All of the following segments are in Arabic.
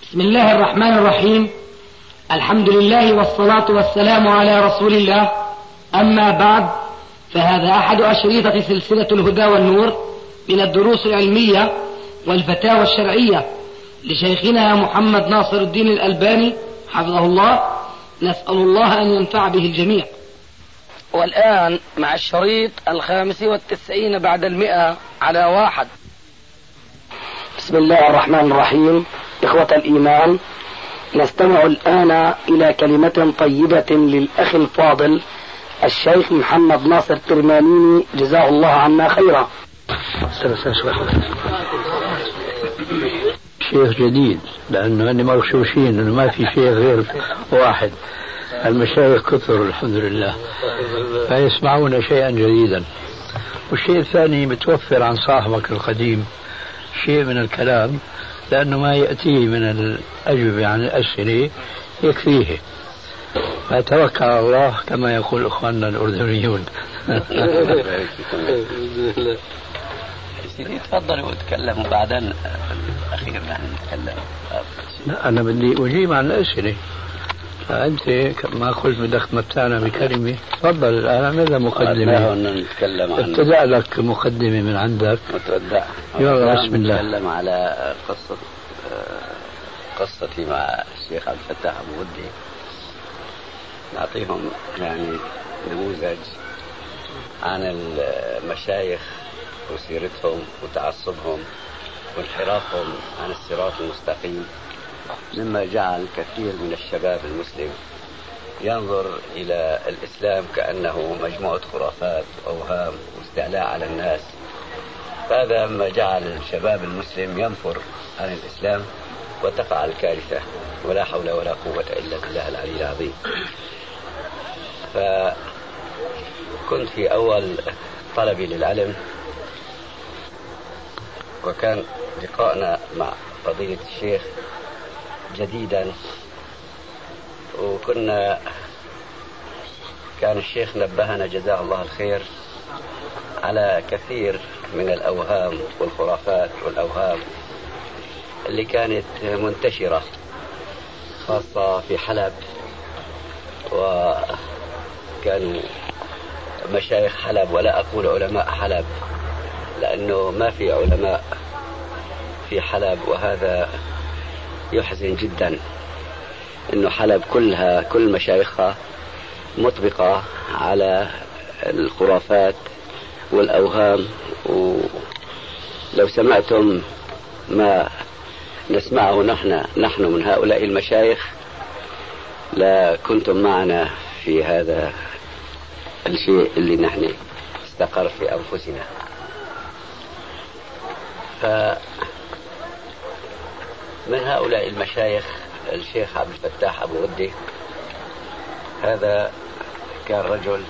بسم الله الرحمن الرحيم. الحمد لله والصلاة والسلام على رسول الله. أما بعد، فهذا أحد أشريطة سلسلة الهدى والنور من الدروس العلمية والفتاوى الشرعية لشيخنا محمد ناصر الدين الألباني حفظه الله. نسأل الله أن ينفع به الجميع. والآن مع الشريط 95 بعد 100 على 1. بسم الله الرحمن الرحيم. إخوة الإيمان، نستمع الآن إلى كلمة طيبة للأخ الفاضل الشيخ محمد ناصر الترمانيني جزاه الله عنا خيرا. شيخ جديد، لأنه أني مغشوشين أنه ما في شيخ غير واحد. المشايخ كثر الحمد لله، فيسمعون شيئا جديدا. والشيء الثاني متوفر عن صاحبك القديم شيء من الكلام، لأنه ما يأتيه من الأجوبة عن الأسئلة يكفيه، فتوكل على الله كما يقول إخواننا الأردنيون. تفضلوا وتكلموا بعدين أخيرا نتكلم. لا، أنا بدي أجيب عن الأسئلة، فأنت ما قلت بدك تمتعنا بكلمة. تفضل الآن، ماذا مقدمة؟ ابتدأ لك مقدمة من عندك. متودع. يلا بسم الله. نتكلم على قصتي مع الشيخ عبد الفتاح أبو غدي. نعطيهم يعني نموذج عن المشايخ وسيرتهم وتعصبهم وانحرافهم عن الصراط المستقيم، مما جعل كثير من الشباب المسلم ينظر إلى الإسلام كأنه مجموعة خرافات وأوهام واستعلاء على الناس. هذا ما جعل الشباب المسلم ينفر عن الإسلام وتقع الكارثة، ولا حول ولا قوة إلا بالله العلي العظيم. فكنت في أول طلبي للعلم، وكان لقاءنا مع فضيلة الشيخ جديدا، كان الشيخ نبهنا جزاه الله الخير على كثير من الأوهام والخرافات والأوهام اللي كانت منتشرة خاصة في حلب. وكانوا مشايخ حلب، ولا أقول علماء حلب لأنه ما في علماء في حلب، وهذا يحزن جدا إنه حلب كل مشايخها مطبقة على الخرافات والأوهام. ولو سمعتم ما نسمعه نحن من هؤلاء المشايخ لا كنتم معنا في هذا الشيء اللي نحن استقر في أنفسنا. فمن هؤلاء المشايخ الشيخ عبد الفتاح أبو غدي. هذا كان رجل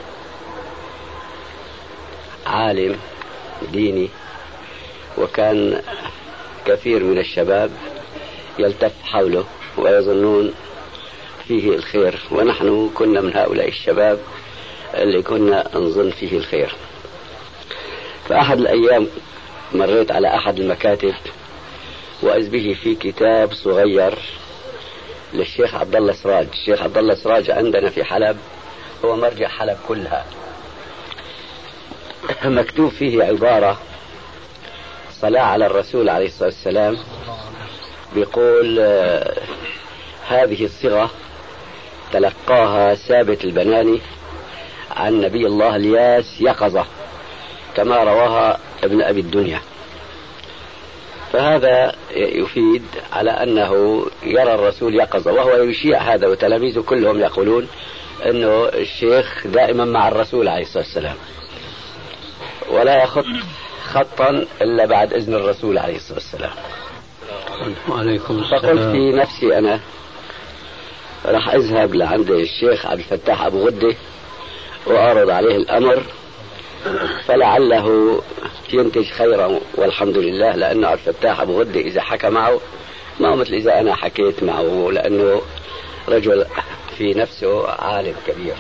عالم ديني، وكان كثير من الشباب يلتف حوله ويظنون فيه الخير، ونحن كنا من هؤلاء الشباب اللي كنا نظن فيه الخير. فأحد الأيام مريت على أحد المكاتب وإذ به في كتاب صغير للشيخ عبد الله سراج. الشيخ عبد الله سراج عندنا في حلب هو مرجع حلب كلها. مكتوب فيه عبارة صلاة على الرسول عليه الصلاة والسلام، بيقول هذه الصيغة تلقاها ثابت البناني عن نبي الله الياس يقظة، كما رواها ابن أبي الدنيا. فهذا يفيد على أنه يرى الرسول يقظة، وهو يشيع هذا، وتلاميذه كلهم يقولون أنه الشيخ دائما مع الرسول عليه الصلاة والسلام، ولا يخط خطا إلا بعد إذن الرسول عليه الصلاة والسلام. فقلت في نفسي أنا راح أذهب لعند الشيخ عبد الفتاح أبو غدي وأعرض عليه الأمر، فلعله ينتج خيرا، والحمد لله، لأنه عبد الفتاح أبو غدي إذا حكى معه ما هو مثل إذا أنا حكيت معه، لأنه رجل في نفسه عالم كبير.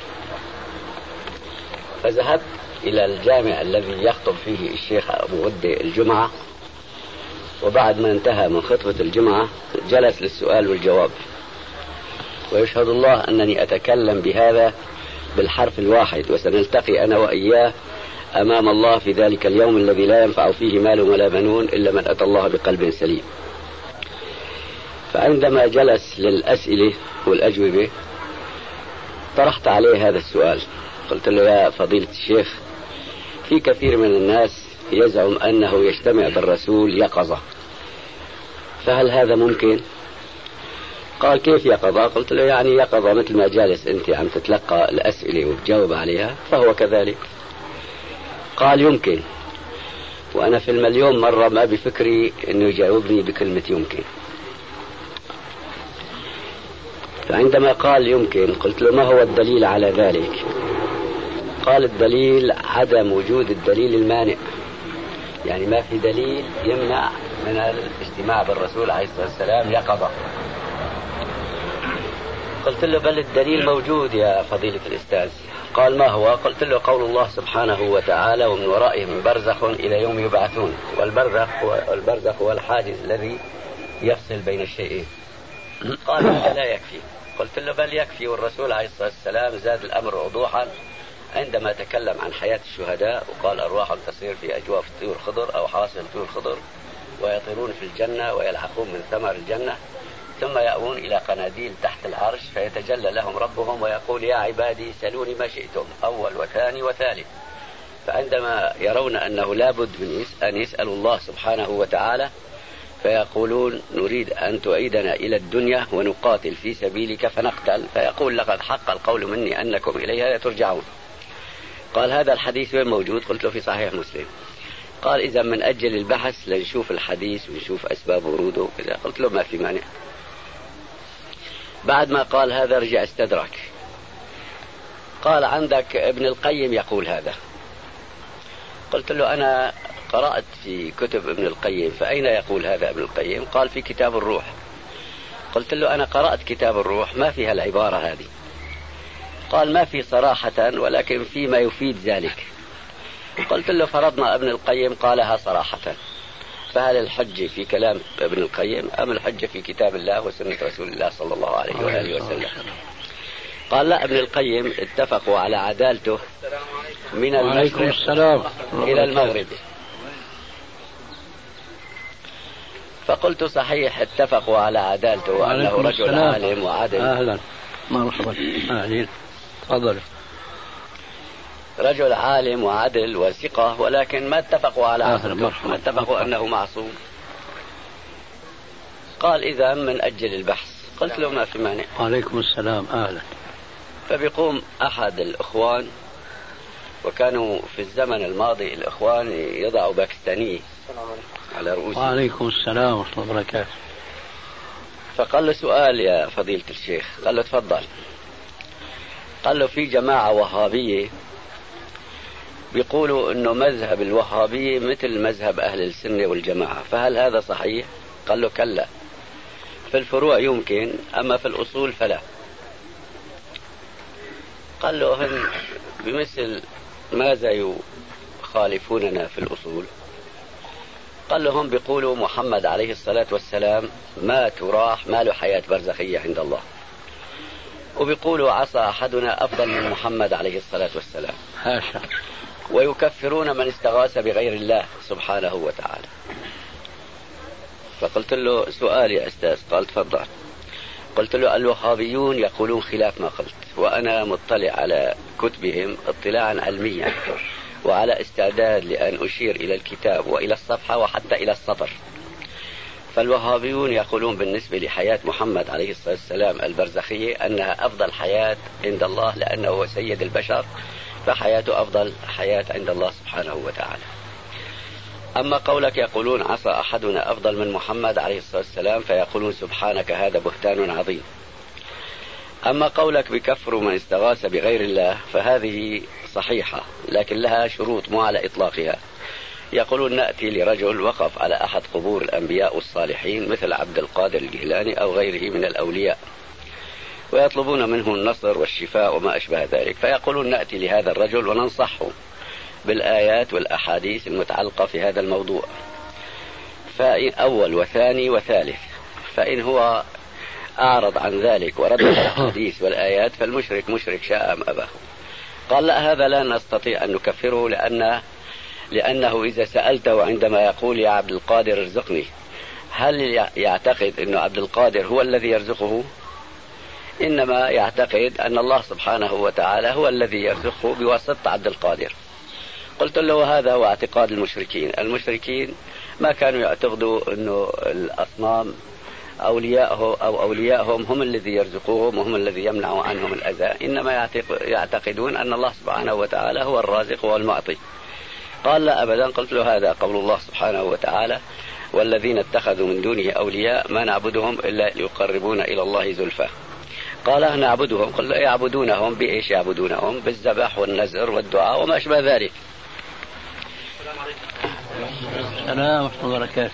فذهبت إلى الجامع الذي يخطب فيه الشيخ أبو غدي الجمعة، وبعد ما انتهى من خطبة الجمعة جلس للسؤال والجواب. ويشهد الله أنني أتكلم بهذا بالحرف الواحد، وسنلتقي أنا وإياه أمام الله في ذلك اليوم الذي لا ينفع فيه مال ولا بنون إلا من أتى الله بقلب سليم. فعندما جلس للأسئلة والأجوبة طرحت عليه هذا السؤال. قلت له: يا فضيلة الشيخ، في كثير من الناس يزعم أنه يجتمع بالرسول يقظة، فهل هذا ممكن؟ قال: كيف يقظة؟ قلت له: يعني يقظة مثل ما جالس أنت عم تتلقى الأسئلة وتجاوب عليها، فهو كذلك. قال: يمكن. وأنا في المليون مرة ما بفكري أنه يجاوبني بكلمة يمكن. فعندما قال يمكن قلت له: ما هو الدليل على ذلك؟ قال: الدليل عدم وجود الدليل المانع، يعني ما في دليل يمنع من الاجتماع بالرسول عليه الصلاة والسلام يقظة. قلت له: بل الدليل موجود يا فضيلة الأستاذ. قال: ما هو؟ قلت له: قول الله سبحانه وتعالى: ومن ورائهم برزخ إلى يوم يبعثون. والبرزخ هو الحاجز الذي يفصل بين الشيئين. قال: لا يكفي. قلت له: بل يكفي، والرسول عليه الصلاة والسلام زاد الأمر وضوحا عندما تكلم عن حياة الشهداء وقال: أرواح تسير في أجواف طيور خضر أو حواصل طيور خضر ويطيرون في الجنة ويلحقون من ثمر الجنة ثم يأوون إلى قناديل تحت العرش فيتجلى لهم ربهم ويقول: يا عبادي سلوني ما شئتم، أول وثاني وثالث. فعندما يرون أنه لابد من أن يسألوا الله سبحانه وتعالى فيقولون: نريد أن تعيدنا إلى الدنيا ونقاتل في سبيلك فنقتل، فيقول: لقد حق القول مني أنكم إليها ترجعون. قال: هذا الحديث وين موجود؟ قلت له: في صحيح مسلم. قال: إذا من أجل البحث لنشوف الحديث ونشوف أسباب وروده وكذا. قلت له: ما في مانع. بعد ما قال هذا رجع استدرك. قال: عندك ابن القيم يقول هذا. قلت له: أنا قرأت في كتب ابن القيم، فأين يقول هذا ابن القيم؟ قال: في كتاب الروح. قلت له: أنا قرأت كتاب الروح ما فيها العبارة هذه. قال: ما في صراحة، ولكن في ما يفيد ذلك. قلت له: فرضنا ابن القيم قالها صراحة، فهل الحجة في كلام ابن القيم أم الحجة في كتاب الله وسنة رسول الله صلى الله عليه وآله وسلم؟ قال: لا، ابن القيم اتفقوا على عدالته من المشرق إلى المغرب. فقلت: صحيح، اتفقوا على عدالته وأنه رجل عالم وعادل. أهلا مرحبا. أهلين، تفضل. رجل عالم وعدل وثقة، ولكن ما اتفقوا على عصمته، ما اتفقوا أنه معصوم. قال: إذا من أجل البحث. قلت له: ما في مانع. وعليكم السلام. أهلا. فبيقوم أحد الإخوان، وكانوا في الزمن الماضي الإخوان يضعوا باكستاني على رؤوسهم. وعليكم السلام ورحمة الله وبركاته. فقال له: سؤال يا فضيلة الشيخ. قال له: تفضل. قال له: في جماعة وهابية بيقولوا انه مذهب الوهابية مثل مذهب اهل السنة والجماعة، فهل هذا صحيح؟ قال له: كلا، في الفروع يمكن، اما في الاصول فلا. قال له: هم بمثل ماذا يخالفوننا في الاصول؟ قال له: هم بيقولوا محمد عليه الصلاة والسلام مات وراح، ما له حياة برزخية عند الله، وبيقولوا عصى احدنا افضل من محمد عليه الصلاة والسلام. حاشا. ويكفرون من استغاث بغير الله سبحانه وتعالى. فقلت له: سؤال يا أستاذ. قال: تفضل. قلت له: الوهابيون يقولون خلاف ما قلت، وأنا مطلع على كتبهم اطلاعا علميا وعلى استعداد لأن أشير إلى الكتاب وإلى الصفحة وحتى إلى السطر. فالوهابيون يقولون بالنسبة لحياة محمد عليه الصلاة والسلام البرزخية أنها أفضل حياة عند الله، لأنه هو سيد البشر، فحياته أفضل حياة عند الله سبحانه وتعالى. أما قولك يقولون عصى أحدنا أفضل من محمد عليه الصلاة والسلام، فيقولون سبحانك هذا بهتان عظيم. أما قولك بكفر من استغاث بغير الله فهذه صحيحة، لكن لها شروط مو على إطلاقها. يقولون: نأتي لرجل وقف على أحد قبور الأنبياء والصالحين مثل عبد القادر الجيلاني أو غيره من الأولياء، ويطلبون منه النصر والشفاء وما أشبه ذلك، فيقولون: نأتي لهذا الرجل وننصحه بالآيات والأحاديث المتعلقة في هذا الموضوع. فإن أول وثاني وثالث، فإن هو أعرض عن ذلك ورد الحديث والآيات فالمشرك مشرك شاء أم أباه. قال لا، هذا لا نستطيع أن نكفره، لأنه إذا سألته عندما يقول يا عبد القادر ارزقني، هل يعتقد أن عبد القادر هو الذي يرزقه؟ إنما يعتقد أن الله سبحانه وتعالى هو الذي يرزقه بواسطة عبد القادر. قلت له هذا هو اعتقاد المشركين. المشركين ما كانوا يعتقدوا أنه الأصنام أولياءهم هم الذي يرزقوهم وهم الذي يمنعوا عنهم الأذى، إنما يعتقدون أن الله سبحانه وتعالى هو الرازق والمعطي. قال لا أبدا. قلت له هذا قول الله سبحانه وتعالى والذين اتخذوا من دونه أولياء ما نعبدهم إلا ليقربونا إلى الله زلفى. قال نعبدهم. قل يعبدونهم بإيش؟ يعبدونهم بالذبح والنذر والدعاء وما أشبه ذلك. السلام ورحمة الله وبركاته.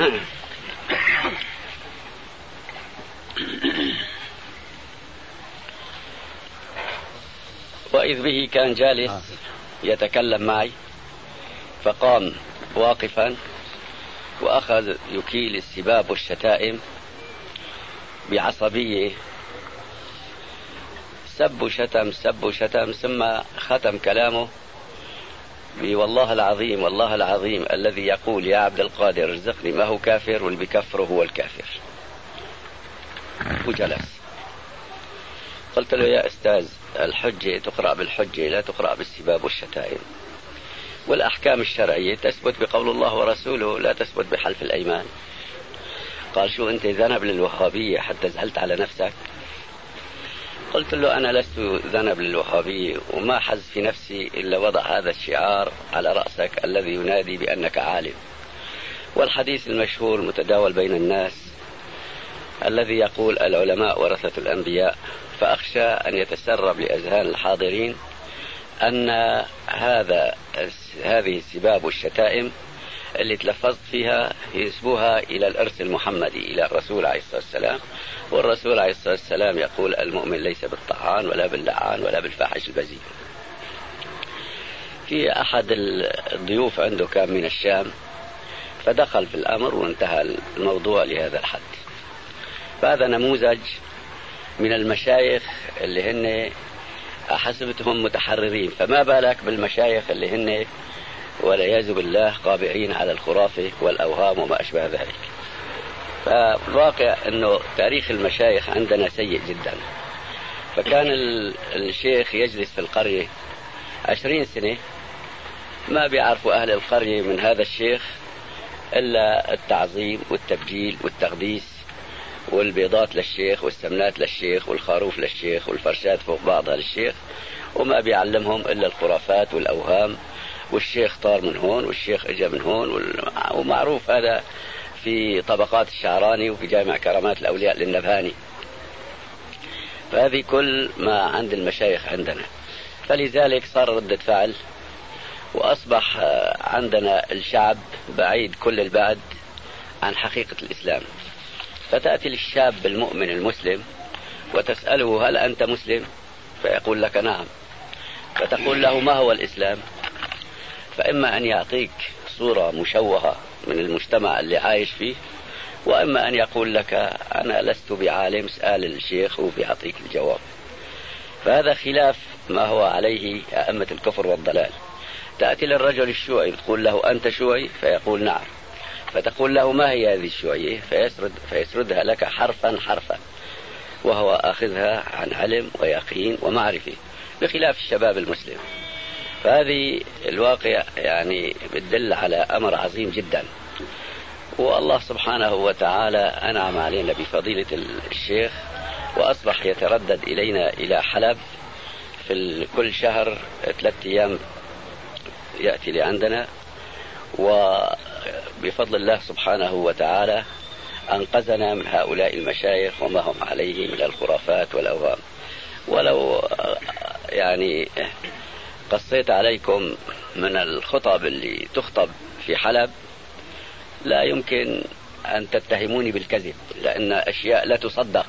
وإذ به كان جالس يتكلم معي، فقام واقفا وأخذ يكيل السباب والشتائم بعصبية، سب شتم ثم ختم كلامه والله العظيم والله العظيم الذي يقول يا عبد القادر ارزقني ما هو كافر، واللي بكفره هو الكافر. وجلس. قلت له يا أستاذ، الحجة تقرأ بالحجة لا تقرأ بالسباب والشتائم، والأحكام الشرعية تثبت بقول الله ورسوله لا تثبت بحلف الأيمان. قال شو أنت ذنب للوهابية حتى زعلت على نفسك؟ قلت له أنا لست ذنب للوهابية، وما حز في نفسي إلا وضع هذا الشعار على رأسك الذي ينادي بأنك عالم. والحديث المشهور المتداول بين الناس الذي يقول العلماء ورثة الأنبياء، فأخشى أن يتسرب لأذهان الحاضرين أن هذه السباب والشتائم اللي تلفظت فيها ينسبوها إلى الإرث المحمدي إلى الرسول عليه الصلاة والسلام، والرسول عليه الصلاة والسلام يقول المؤمن ليس بالطعان ولا باللعان ولا بالفاحش البذيء. في أحد الضيوف عنده كان من الشام، فدخل في الأمر وانتهى الموضوع لهذا الحد. فهذا نموذج من المشايخ اللي هن حسبتهم متحررين، فما بالك بالمشايخ اللي هن والعياذ بالله قابعين على الخرافة والأوهام وما أشبه ذلك. فالواقع أنه تاريخ المشايخ عندنا سيء جدا. فكان الشيخ يجلس في القرية 20 سنة ما بيعرفوا أهل القرية من هذا الشيخ إلا التعظيم والتبجيل والتقديس والبيضات للشيخ والسمنات للشيخ والخروف للشيخ والفرشات فوق بعضها للشيخ، وما بيعلمهم إلا الخرافات والأوهام، والشيخ طار من هون والشيخ اجى من هون ومعروف هذا في طبقات الشعراني وفي جامع كرامات الأولياء للنبهاني. فهذه كل ما عند المشايخ عندنا، فلذلك صار ردة فعل، وأصبح عندنا الشعب بعيد كل البعد عن حقيقة الإسلام. فتأتي للشاب المؤمن المسلم وتسأله هل أنت مسلم؟ فيقول لك نعم. فتقول له ما هو الإسلام؟ فإما أن يعطيك صورة مشوهة من المجتمع اللي عايش فيه، وإما أن يقول لك أنا لست بعالم، اسأل الشيخ وبيعطيك الجواب. فهذا خلاف ما هو عليه أئمة الكفر والضلال. تأتي للرجل الشيوعي تقول له أنت شيوعي؟ فيقول نعم. فتقول له ما هي هذه الشيوعية؟ فيسردها لك حرفا حرفا، وهو أخذها عن علم ويقين ومعرفة، بخلاف الشباب المسلم. فهذه الواقع يعني بتدل على أمر عظيم جدا. والله سبحانه وتعالى أنعم علينا بفضيلة الشيخ، وأصبح يتردد إلينا إلى حلب في كل شهر 3 أيام يأتي لعندنا، وبفضل الله سبحانه وتعالى أنقذنا من هؤلاء المشايخ وما هم عليه من الخرافات والأوهام. ولو يعني قصيت عليكم من الخطب اللي تخطب في حلب لا يمكن أن تتهموني بالكذب، لأن أشياء لا تصدق.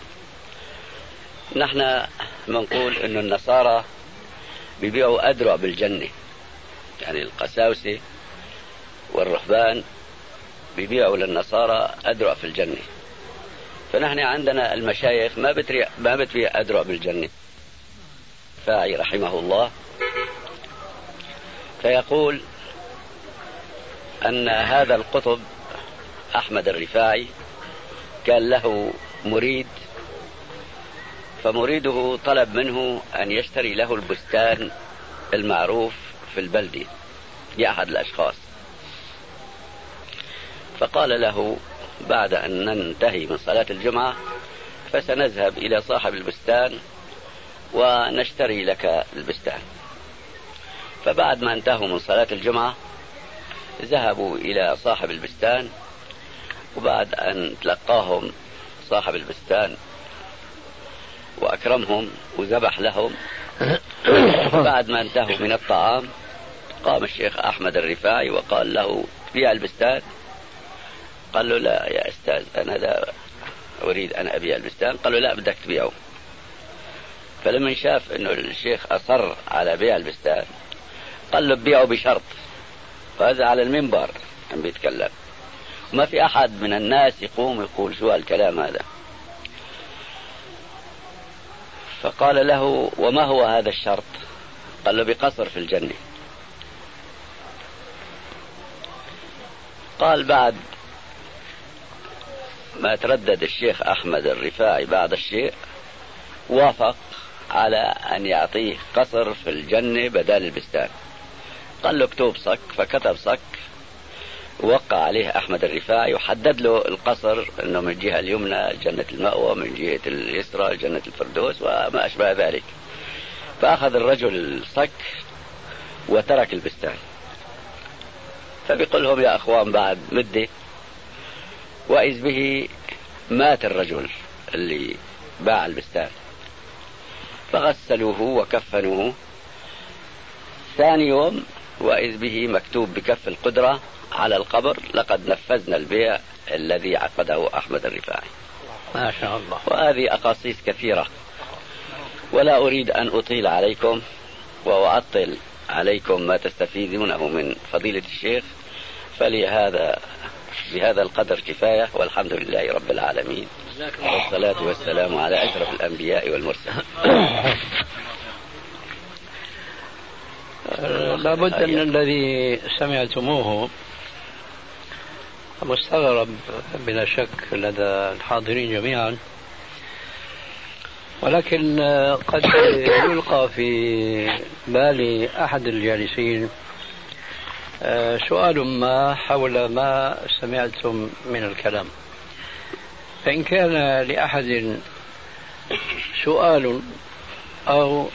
نحن منقول أن النصارى بيبيعوا أدرع بالجنة، يعني القساوسة والرهبان بيبيعوا للنصارى أدرع في الجنة، فنحن عندنا المشايخ ما بتبيع أدرع بالجنة. فاعي رحمه الله فيقول أن هذا القطب أحمد الرفاعي كان له مريد، فمريده طلب منه أن يشتري له البستان المعروف في البلدة لأحد الأشخاص، فقال له بعد أن ننتهي من صلاة الجمعة فسنذهب إلى صاحب البستان ونشتري لك البستان. فبعد ما انتهوا من صلاة الجمعة ذهبوا إلى صاحب البستان، وبعد أن تلقاهم صاحب البستان وأكرمهم وذبح لهم، بعد ما انتهوا من الطعام قام الشيخ أحمد الرفاعي وقال له بيع البستان. قال له لا يا أستاذ أنا لا أريد أن أبيع البستان. قال له لا بدك تبيعه. فلما شاف أنه الشيخ أصر على بيع البستان قال له بيعه بشرط، وهذا على المنبر عم بيتكلم، ما في أحد من الناس يقوم يقول شو الكلام هذا. فقال له وما هو هذا الشرط؟ قال له بقصر في الجنة. قال بعد ما تردد الشيخ أحمد الرفاعي بعد الشيء وافق على أن يعطيه قصر في الجنة بدل البستان. قال له اكتب صك، فكتب صك ووقع عليه أحمد الرفاعي وحدد له القصر أنه من الجهة اليمنى جنة المأوى، من جهة اليسرى جنة الفردوس وما أشبه ذلك. فأخذ الرجل الصك وترك البستان. فبيقول لهم يا أخوان بعد مدة وإذ به مات الرجل اللي باع البستان، فغسلوه وكفنوه. ثاني يوم وإذ به مكتوب بكف القدرة على القبر لقد نفذنا البيع الذي عقده أحمد الرفاعي. ما شاء الله. وهذه أقاصيص كثيرة ولا أريد أن أطيل عليكم وأعطل عليكم ما تستفيدونه من فضيلة الشيخ، فلهذا بهذا القدر كفاية، والحمد لله رب العالمين، والصلاة والسلام على أشرف الأنبياء والمرسلين. لابد أن الذي سمعتموه مستغرب بلا شك لدى الحاضرين جميعا، ولكن قد يلقى في بال أحد الجالسين سؤال ما حول ما سمعتم من الكلام. فإن كان لأحد سؤال أو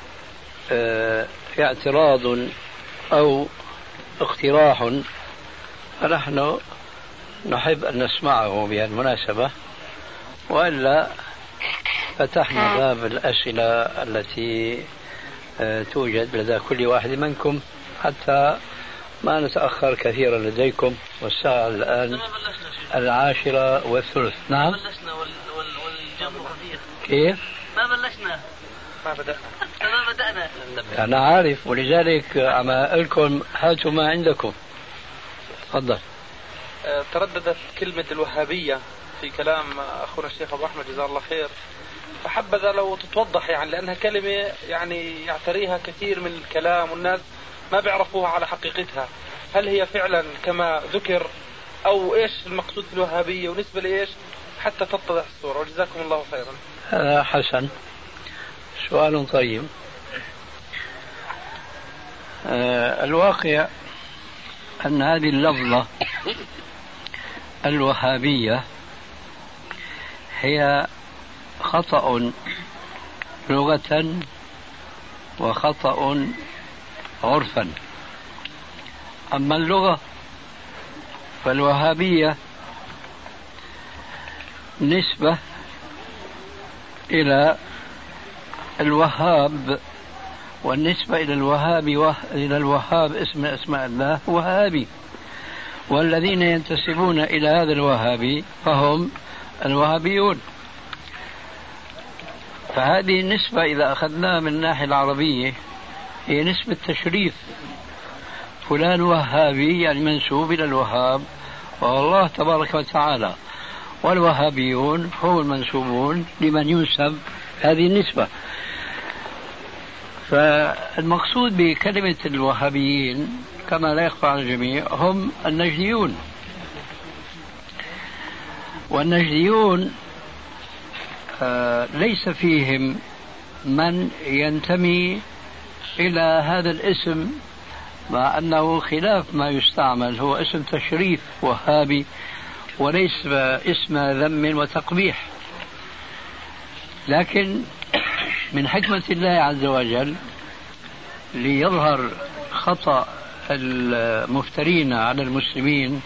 اعتراض أو اقتراح فنحن نحب أن نسمعه بهالمناسبة، وإلا فتحنا باب الأسئلة التي توجد لدى كل واحد منكم حتى ما نتأخر كثيرا لديكم، والساعة الآن 10:03. نعم. ما بلشنا والجمع خفيف. كيف؟ ما بلشنا. ما بدأنا. أنا عارف، ولذلك عم أقولكم هاتوا ما عندكم. تفضل. ترددت كلمة الوهابية في كلام أخونا الشيخ أبو أحمد جزاه الله خير، فحبذا لو تتوضح يعني، لأنها كلمة يعني يعتريها كثير من الكلام والناس ما بيعرفوها على حقيقتها. هل هي فعلا كما ذكر أو إيش المقصود بالوهابية ونسبة لإيش حتى تتضح الصورة؟ وجزاكم الله خيرا. حسن، سؤال طيب. الواقع أن هذه اللفظة الوهابية هي خطأ لغة وخطأ عرفا. أما اللغة فالوهابية نسبة إلى الوهاب، والنسبة إلى الوهاب اسم أسماء الله وهابي، والذين ينتسبون إلى هذا الوهابي فهم الوهابيون. فهذه النسبة إذا أخذناها من الناحية العربية هي نسبة تشريف، فلان وهابي يعني منسوب إلى الوهاب والله تبارك وتعالى، والوهابيون هم المنسوبون لمن ينسب هذه النسبة. فالمقصود بكلمة الوهابيين كما لا يخفى على الجميع هم النجديون، والنجديون ليس فيهم من ينتمي إلى هذا الاسم، مع أنه خلاف ما يستعمل، هو اسم تشريف وهابي وليس اسم ذم وتقبيح. لكن من حكمة الله عز وجل ليظهر خطأ المفترين على المسلمين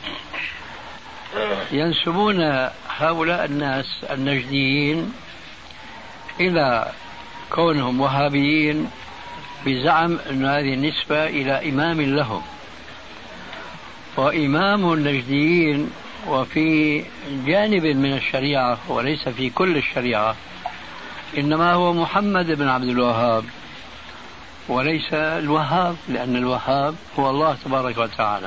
ينسبون هؤلاء الناس النجديين إلى كونهم وهابيين بزعم أن هذه النسبة إلى إمام لهم. وإمام النجديين وفي جانب من الشريعة وليس في كل الشريعة إنما هو محمد بن عبد الوهاب وليس الوهاب، لأن الوهاب هو الله تبارك وتعالى.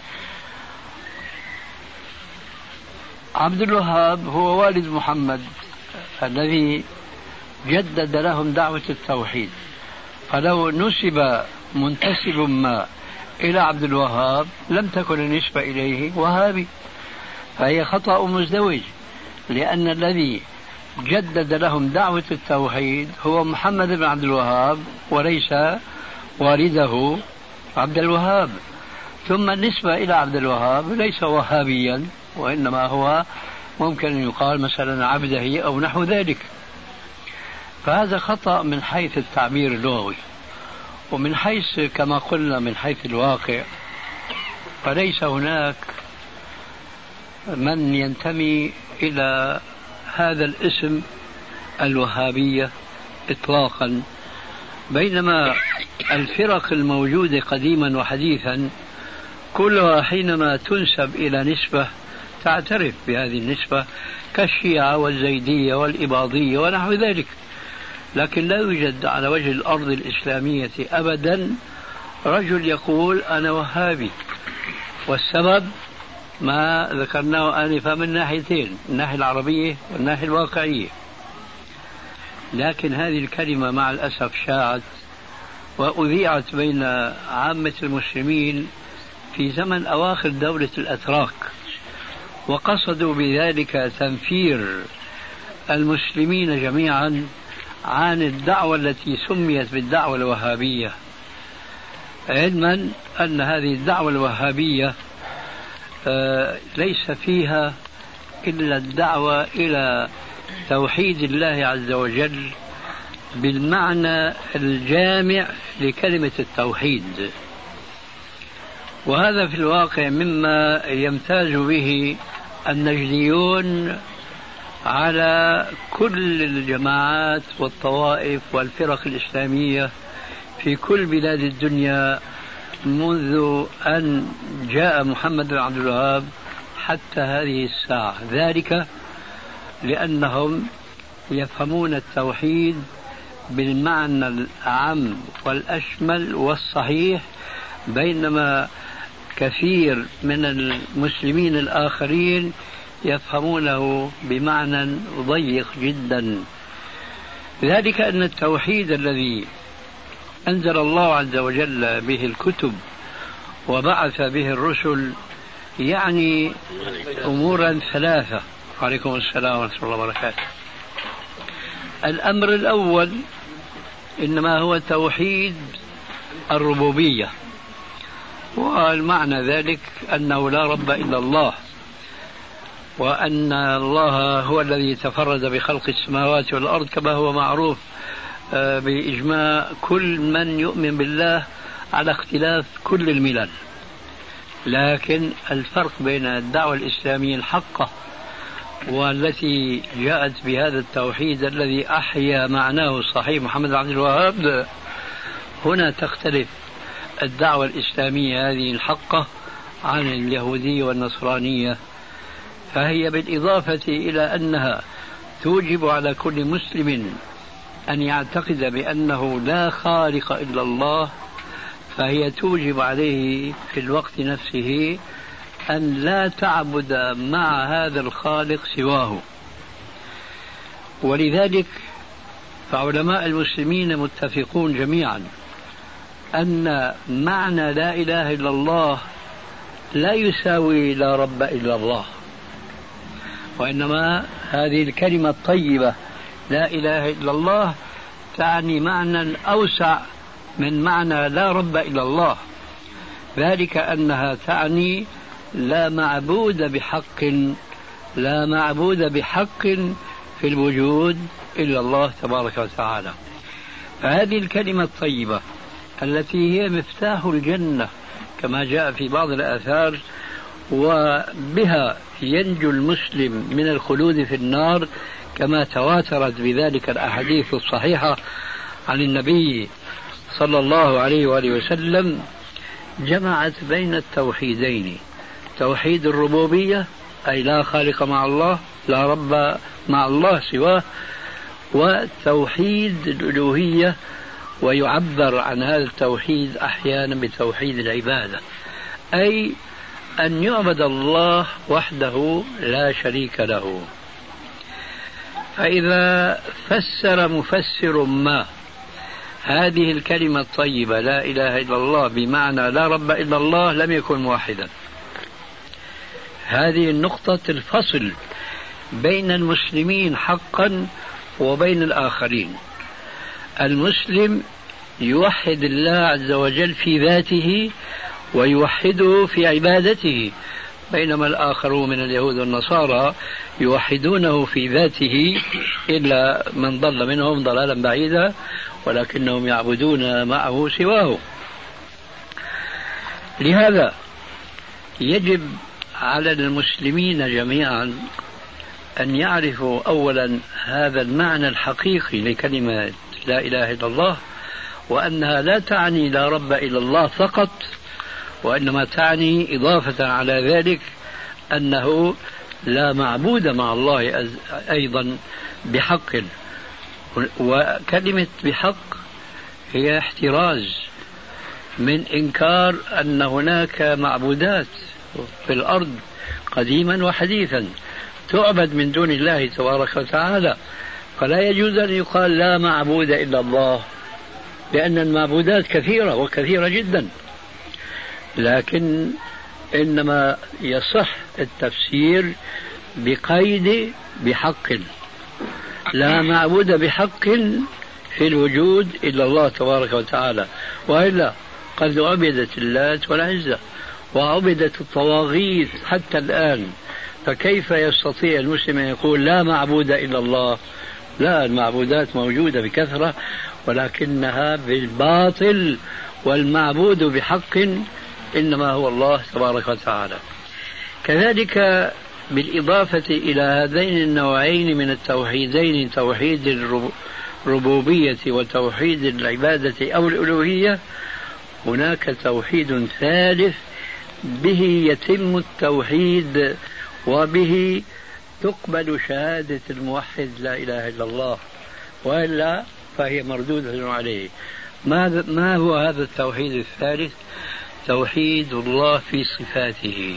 عبد الوهاب هو والد محمد الذي جدد لهم دعوة التوحيد، فلو نسب منتسب ما إلى عبد الوهاب لم تكن النسبة إليه وهابي، فهي خطأ مزدوج، لأن الذي جدد لهم دعوة التوحيد هو محمد بن عبد الوهاب وليس والده عبد الوهاب. ثم النسبة إلى عبد الوهاب ليس وهابيا، وإنما هو ممكن أن يقال مثلا عبده أو نحو ذلك. فهذا خطأ من حيث التعبير اللغوي، ومن حيث كما قلنا من حيث الواقع فليس هناك من ينتمي إلى هذا الاسم الوهابية إطلاقا، بينما الفرق الموجودة قديما وحديثا كلها حينما تنسب إلى نسبة تعترف بهذه النسبة، كالشيعة والزيدية والإباضية ونحو ذلك. لكن لا يوجد على وجه الأرض الإسلامية أبدا رجل يقول أنا وهابي، والسبب ما ذكرناه آنفا من ناحيتين، الناحية العربية والناحية الواقعية. لكن هذه الكلمة مع الأسف شاعت وأذيعت بين عامة المسلمين في زمن أواخر دولة الأتراك، وقصدوا بذلك تنفير المسلمين جميعا عن الدعوة التي سميت بالدعوة الوهابية، علما أن هذه الدعوة الوهابية ليس فيها إلا الدعوة إلى توحيد الله عز وجل بالمعنى الجامع لكلمة التوحيد. وهذا في الواقع مما يمتاز به النجديون على كل الجماعات والطوائف والفرق الإسلامية في كل بلاد الدنيا منذ أن جاء محمد بن عبد الوهاب حتى هذه الساعة، ذلك لأنهم يفهمون التوحيد بالمعنى الأعم والأشمل والصحيح، بينما كثير من المسلمين الآخرين يفهمونه بمعنى ضيق جدا. ذلك أن التوحيد الذي أنزل الله عز وجل به الكتب وبعث به الرسل يعني أمورا ثلاثة. عليكم السلام ورحمة الله وبركاته. الأمر الأول إنما هو توحيد الربوبية، والمعنى ذلك أنه لا رب إلا الله، وأن الله هو الذي تفرد بخلق السماوات والأرض كما هو معروف بإجماع كل من يؤمن بالله على اختلاف كل الملل. لكن الفرق بين الدعوة الإسلامية الحقة والتي جاءت بهذا التوحيد الذي أحيا معناه صحيح محمد بن عبد الوهاب، هنا تختلف الدعوة الإسلامية هذه الحقة عن اليهودية والنصرانية. فهي بالإضافة إلى أنها توجب على كل مسلم أن يعتقد بأنه لا خالق إلا الله، فهي توجب عليه في الوقت نفسه أن لا تعبد مع هذا الخالق سواه. ولذلك فعلماء المسلمين متفقون جميعا أن معنى لا إله إلا الله لا يساوي لا رب إلا الله، وإنما هذه الكلمة الطيبة لا إله إلا الله تعني معنى أوسع من معنى لا رب إلا الله، ذلك أنها تعني لا معبود بحق في الوجود إلا الله تبارك وتعالى. فهذه الكلمة الطيبة التي هي مفتاح الجنة كما جاء في بعض الآثار، وبها ينجو المسلم من الخلود في النار كما تواترت بذلك الأحاديث الصحيحة عن النبي صلى الله عليه وآله وسلم، جمعت بين التوحيدين: توحيد الربوبية أي لا خالق مع الله، لا رب مع الله سواه، وتوحيد الألوهية، ويعبر عن هذا التوحيد أحيانا بتوحيد العبادة، أي أن يعبد الله وحده لا شريك له. فإذا فسر مفسر ما هذه الكلمة الطيبة لا إله إلا الله بمعنى لا رب إلا الله لم يكن موحدا. هذه النقطة الفصل بين المسلمين حقا وبين الآخرين. المسلم يوحد الله عز وجل في ذاته ويوحده في عبادته، بينما الآخرون من اليهود والنصارى يوحدونه في ذاته إلا من ضل منهم ضلالا بعيدا، ولكنهم يعبدون معه سواه. لهذا يجب على المسلمين جميعا أن يعرفوا أولا هذا المعنى الحقيقي لكلمة لا إله إلا الله، وأنها لا تعني لا رب إلا الله فقط، وإنما تعني إضافة على ذلك أنه لا معبود مع الله أيضا بحق. وكلمة بحق هي احتراز من إنكار أن هناك معبودات في الأرض قديما وحديثا تعبد من دون الله تبارك وتعالى، فلا يجوز أن يقال لا معبود إلا الله، لأن المعبودات كثيرة وكثيرة جدا، لكن إنما يصح التفسير بقيد بحق. لا معبود بحق في الوجود إلا الله تبارك وتعالى، وإلا قد عبدت اللات والعزى وعبدت الطواغيت حتى الآن، فكيف يستطيع المسلم أن يقول لا معبود إلا الله؟ لا، المعبودات موجودة بكثرة ولكنها بالباطل، والمعبود بحق إنما هو الله تبارك وتعالى. كذلك بالإضافة إلى هذين النوعين من التوحيدين، توحيد الربوبية وتوحيد العبادة أو الألوهية، هناك توحيد ثالث به يتم التوحيد وبه تقبل شهادة الموحد لا إله إلا الله، وإلا فهي مردودة عليه. ما هو هذا التوحيد الثالث؟ توحيد الله في صفاته.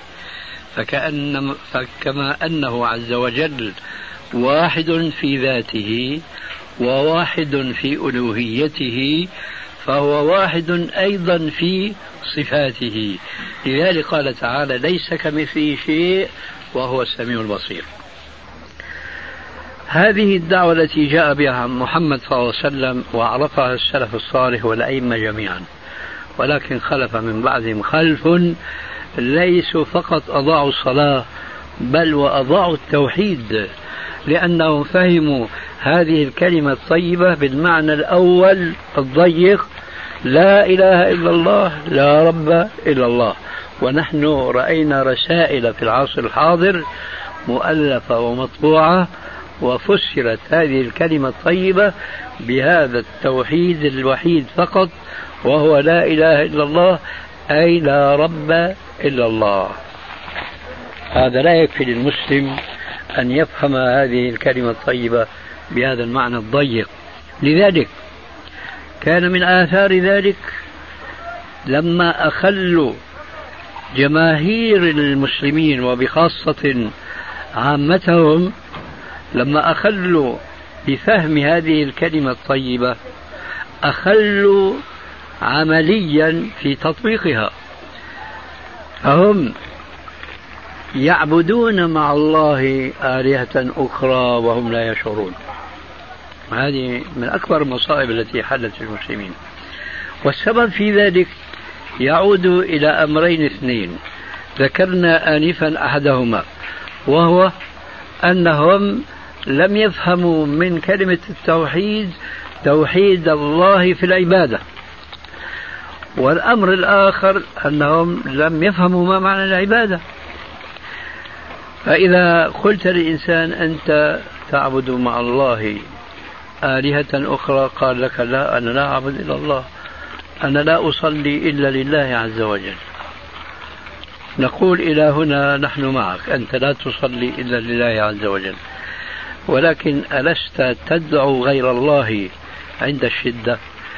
فكما أنه عز وجل واحد في ذاته وواحد في ألوهيته، فهو واحد أيضا في صفاته. لذلك قال تعالى: ليس كمثله شيء وهو السميع البصير. هذه الدعوة التي جاء بها محمد صلى الله عليه وسلم وعرفها السلف الصالح والأئمة جميعا، ولكن خلف من بعدهم خلف ليسوا فقط أضاعوا الصلاة بل وأضاعوا التوحيد، لأنهم فهموا هذه الكلمة الطيبة بالمعنى الأول الضيق: لا إله إلا الله، لا رب إلا الله. ونحن رأينا رسائل في العصر الحاضر مؤلفة ومطبوعة وفسرت هذه الكلمة الطيبة بهذا التوحيد الوحيد فقط، وهو لا إله إلا الله، أي لا رب إلا الله. هذا لا يكفي للمسلم أن يفهم هذه الكلمة الطيبة بهذا المعنى الضيق. لذلك كان من آثار ذلك لما أخلوا جماهير المسلمين وبخاصة عامتهم لما أخلوا بفهم هذه الكلمة الطيبة أخلوا عمليا في تطبيقها، فهم يعبدون مع الله آلهة أخرى وهم لا يشعرون. هذه من أكبر المصائب التي حلت المسلمين، والسبب في ذلك يعود إلى أمرين اثنين ذكرنا آنفا أحدهما، وهو أنهم لم يفهموا من كلمة التوحيد توحيد الله في العبادة، والأمر الآخر أنهم لم يفهموا ما معنى العبادة. فإذا قلت للإنسان أنت تعبد مع الله آلهة أخرى قال لك لا، أنا لا أعبد إلا الله، أنا لا أصلي إلا لله عز وجل. نقول إلى هنا نحن معك، أنت لا تصلي إلا لله عز وجل، ولكن ألست تدعو غير الله عند الشدة؟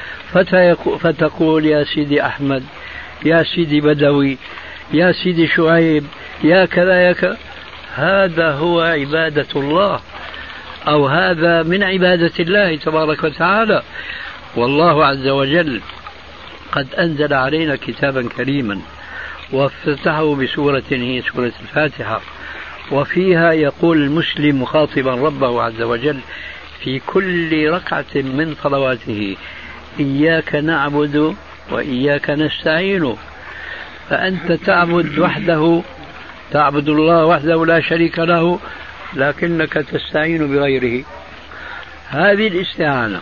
فتقول يا سيدي أحمد، يا سيدي بدوي، يا سيدي شعيب، يا كذا يا كذا. هذا هو عبادة الله، أو هذا من عبادة الله تبارك وتعالى. والله عز وجل قد أنزل علينا كتابا كريما وافتتحه بسورة هي سورة الفاتحة، وفيها يقول المسلم مخاطبا ربه عز وجل في كل ركعة من صلواته إياك نعبد وإياك نستعين. فأنت تعبد وحده، تعبد الله وحده لا شريك له، لكنك تستعين بغيره. هذه الاستعانة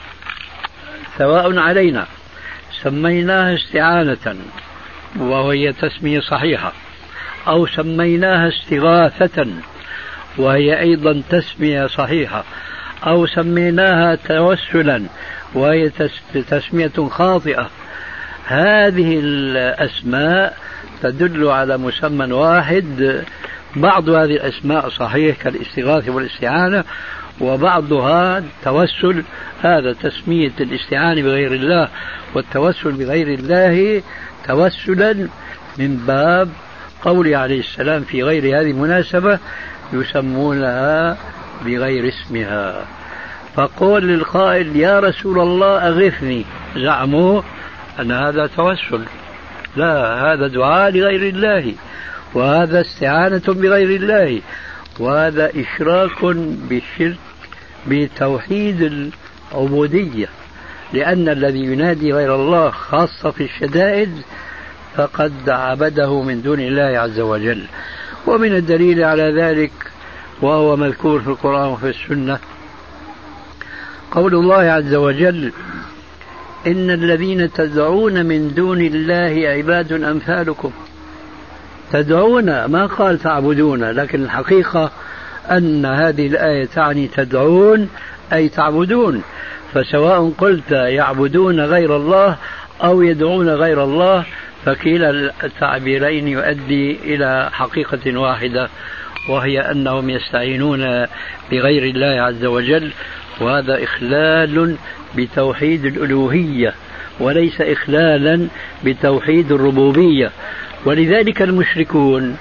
سواء علينا سميناها استعانة وهي تسمية صحيحة، أو سميناها استغاثة وهي أيضا تسمية صحيحة، أو سميناها توسلا وهي تسمية خاطئة. هذه الأسماء تدل على مسمى واحد. بعض هذه الأسماء صحيح كالاستغاثة والاستعانة، وبعضها توسل، هذا تسمية الاستعانة بغير الله والتوسل بغير الله توسلا من باب قوله عليه السلام في غير هذه المناسبة يسمونها بغير اسمها. فقول للقائل يا رسول الله أغثني، زعموا أن هذا توسل، لا، هذا دعاء لغير الله، وهذا استعانة بغير الله، وهذا إشراك بالشرك بتوحيد العبودية، لأن الذي ينادي غير الله خاصة في الشدائد فقد عبده من دون الله عز وجل. ومن الدليل على ذلك وهو مذكور في القرآن وفي السنة قول الله عز وجل إن الذين تدعون من دون الله عباد أمثالكم. تدعون، ما قال تعبدون، لكن الحقيقة أن هذه الآية تعني تدعون أي تعبدون، فسواء قلت يعبدون غير الله أو يدعون غير الله فكلا التعبيرين يؤدي إلى حقيقة واحدة، وهي أنهم يستعينون بغير الله عز وجل، وهذا إخلال بتوحيد الألوهية وليس إخلالا بتوحيد الربوبية. ولذلك المشركون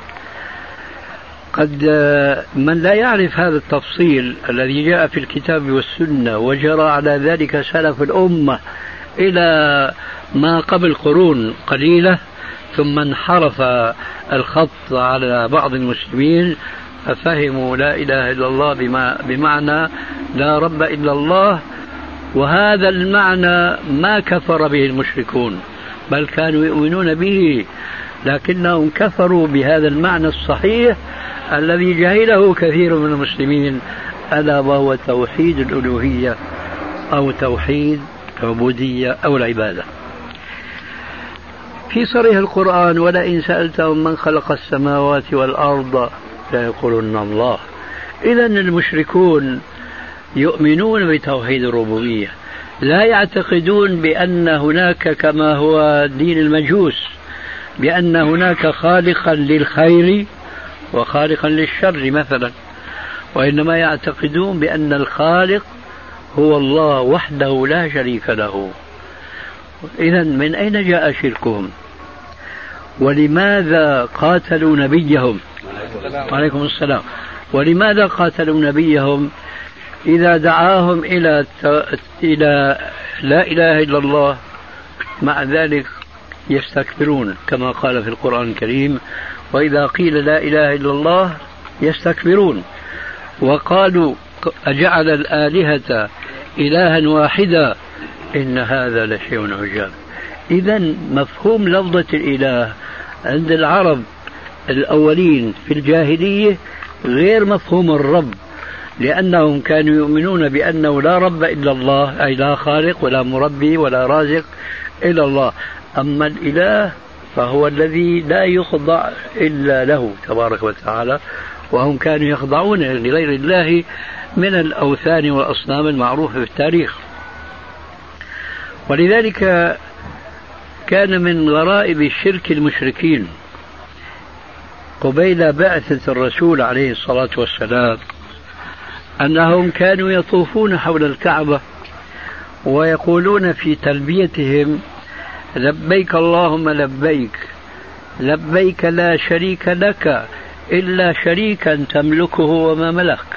قد من لا يعرف هذا التفصيل الذي جاء في الكتاب والسنة وجرى على ذلك سلف الأمة إلى ما قبل قرون قليلة، ثم انحرف الخط على بعض المسلمين ففهموا لا إله إلا الله بمعنى لا رب إلا الله، وهذا المعنى ما كفر به المشركون بل كانوا يؤمنون به، لكنهم كفروا بهذا المعنى الصحيح الذي جهله كثير من المسلمين، ألا وهو توحيد الألوهية أو توحيد العبودية أو العبادة. في صريح القرآن ولئن سألتهم من خلق السماوات والأرض ليقولن الله. إذن المشركون يؤمنون بتوحيد الربوبية، لا يعتقدون بأن هناك كما هو دين المجوس بأن هناك خالقا للخير وخالقا للشر مثلا، وإنما يعتقدون بأن الخالق هو الله وحده لا شريك له. إذن من أين جاء شركهم؟ ولماذا قاتلوا نبيهم؟ وعليكم السلام. ولماذا قاتلوا نبيهم إذا دعاهم إلى لا إله إلا الله، مع ذلك يستكبرون كما قال في القرآن الكريم: وإذا قيل لا إله إلا الله يستكبرون. وقالوا: أجعل الآلهة إلها واحدا إن هذا لشيء عجاب. إذن مفهوم لفظة الإله عند العرب الأولين في الجاهلية غير مفهوم الرب، لأنهم كانوا يؤمنون بأنه لا رب إلا الله، أي لا خالق ولا مربي ولا رازق إلا الله. أما الإله فهو الذي لا يخضع إلا له تبارك وتعالى، وهم كانوا يخضعون لغير الله من الأوثان والأصنام المعروفة في التاريخ. ولذلك كان من غرائب شرك المشركين قبيل بعثة الرسول عليه الصلاة والسلام أنهم كانوا يطوفون حول الكعبة ويقولون في تلبيتهم: لبيك اللهم لبيك، لبيك لا شريك لك إلا شريكا تملكه وما ملك.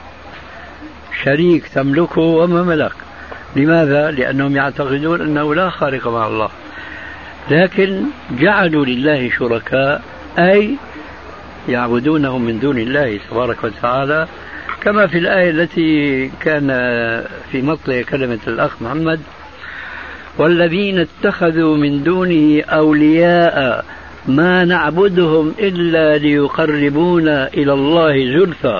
شريك تملكه وما ملك. لماذا؟ لأنهم يعتقدون أنه لا خالق مع الله، لكن جعلوا لله شركاء، أي يعبدونهم من دون الله تبارك وتعالى، كما في الآية التي كان في مطلع كلمة الأخ محمد: والذين اتخذوا من دونه أولياء ما نعبدهم إلا ليقربونا إلى الله زلفى.